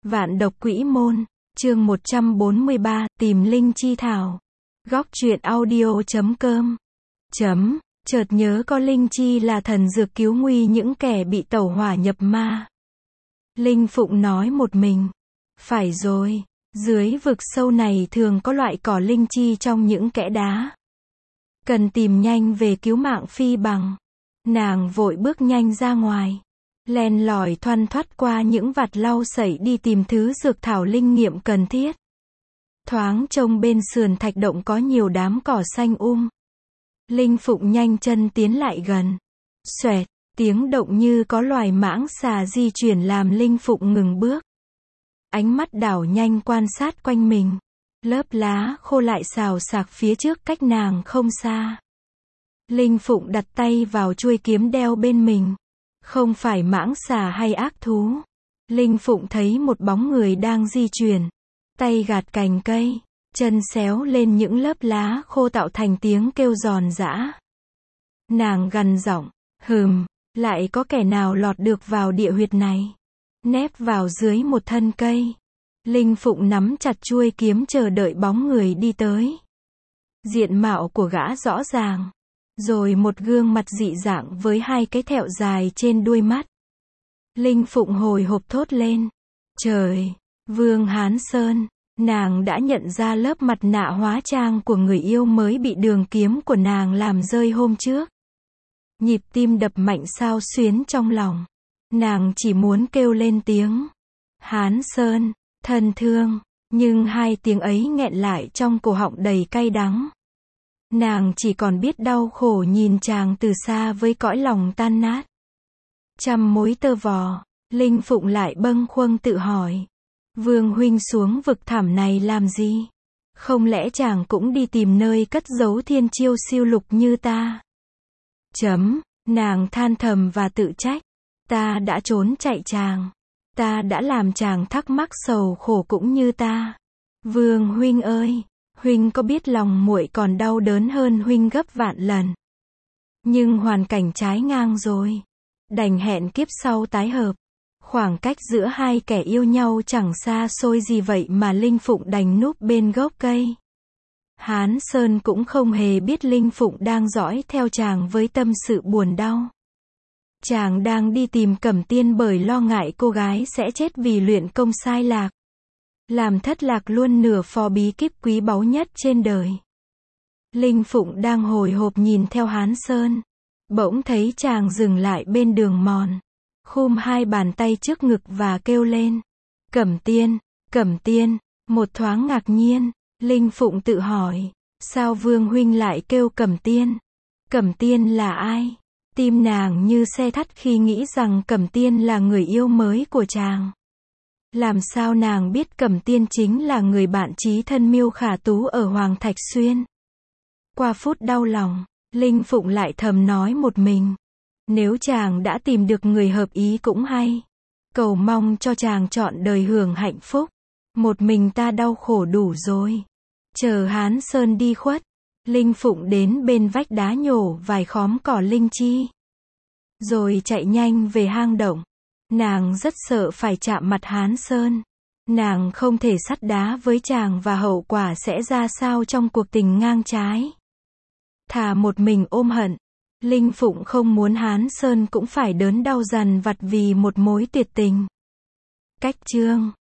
Vạn độc quỹ môn, chương 143, tìm linh chi thảo. Góc truyện audio.com. Chợt nhớ có linh chi là thần dược cứu nguy những kẻ bị tẩu hỏa nhập ma. Linh Phụng nói một mình. Phải rồi, dưới vực sâu này thường có loại cỏ linh chi trong những kẽ đá. Cần tìm nhanh về cứu mạng phi bằng. Nàng vội bước nhanh ra ngoài. Len lỏi thoăn thoắt qua những vạt lau sậy đi tìm thứ dược thảo linh nghiệm cần thiết. Thoáng trông bên sườn thạch động có nhiều đám cỏ xanh Linh Phụng nhanh chân tiến lại gần. Xoẹt, tiếng động như có loài mãng xà di chuyển làm Linh Phụng ngừng bước. Ánh mắt đảo nhanh quan sát quanh mình. Lớp lá khô lại xào xạc phía trước cách nàng không xa. Linh Phụng đặt tay vào chuôi kiếm đeo bên mình. Không phải mãng xà hay ác thú. Linh Phụng thấy một bóng người đang di chuyển. Tay gạt cành cây, chân xéo lên những lớp lá khô tạo thành tiếng kêu giòn giã. Nàng gằn giọng, lại có kẻ nào lọt được vào địa huyệt này. Nép vào dưới một thân cây. Linh Phụng nắm chặt chuôi kiếm chờ đợi bóng người đi tới. Diện mạo của gã rõ ràng. Rồi một gương mặt dị dạng với hai cái thẹo dài trên đuôi mắt. Linh Phụng hồi hộp thốt lên. Trời, Vương Hán Sơn, nàng đã nhận ra lớp mặt nạ hóa trang của người yêu mới bị đường kiếm của nàng làm rơi hôm trước. Nhịp tim đập mạnh xao xuyến trong lòng. Nàng chỉ muốn kêu lên tiếng. Hán Sơn, thân thương, nhưng hai tiếng ấy nghẹn lại trong cổ họng đầy cay đắng. Nàng chỉ còn biết đau khổ nhìn chàng từ xa với cõi lòng tan nát. Trăm mối tơ vò, Linh Phụng lại bâng khuâng tự hỏi. Vương huynh xuống vực thẳm này làm gì? Không lẽ chàng cũng đi tìm nơi cất giấu thiên chiêu siêu lục như ta? Nàng than thầm và tự trách. Ta đã trốn chạy chàng. Ta đã làm chàng thắc mắc sầu khổ cũng như ta. Vương huynh ơi! Huynh có biết lòng muội còn đau đớn hơn huynh gấp vạn lần. Nhưng hoàn cảnh trái ngang rồi. Đành hẹn kiếp sau tái hợp. Khoảng cách giữa hai kẻ yêu nhau chẳng xa xôi gì vậy mà Linh Phụng đành núp bên gốc cây. Hán Sơn cũng không hề biết Linh Phụng đang dõi theo chàng với tâm sự buồn đau. Chàng đang đi tìm Cẩm Tiên bởi lo ngại cô gái sẽ chết vì luyện công sai lạc. Làm thất lạc luôn nửa phò bí kíp quý báu nhất trên đời. Linh Phụng đang hồi hộp nhìn theo Hán Sơn. Bỗng thấy chàng dừng lại bên đường mòn. Khum hai bàn tay trước ngực và kêu lên. Cẩm Tiên, Cẩm Tiên. Một thoáng ngạc nhiên, Linh Phụng tự hỏi. Sao Vương huynh lại kêu Cẩm Tiên? Cẩm Tiên là ai? Tim nàng như xe thắt khi nghĩ rằng Cẩm Tiên là người yêu mới của chàng. Làm sao nàng biết Cẩm Tiên chính là người bạn chí thân Miêu Khả Tú ở Hoàng Thạch Xuyên? Qua phút đau lòng, Linh Phụng lại thầm nói một mình. Nếu chàng đã tìm được người hợp ý cũng hay. Cầu mong cho chàng trọn đời hưởng hạnh phúc. Một mình ta đau khổ đủ rồi. Chờ Hán Sơn đi khuất, Linh Phụng đến bên vách đá nhổ vài khóm cỏ linh chi. Rồi chạy nhanh về hang động. Nàng rất sợ phải chạm mặt Hán Sơn. Nàng không thể sắt đá với chàng và hậu quả sẽ ra sao trong cuộc tình ngang trái. Thà một mình ôm hận. Linh Phụng không muốn Hán Sơn cũng phải đớn đau dằn vặt vì một mối tuyệt tình. Cách chương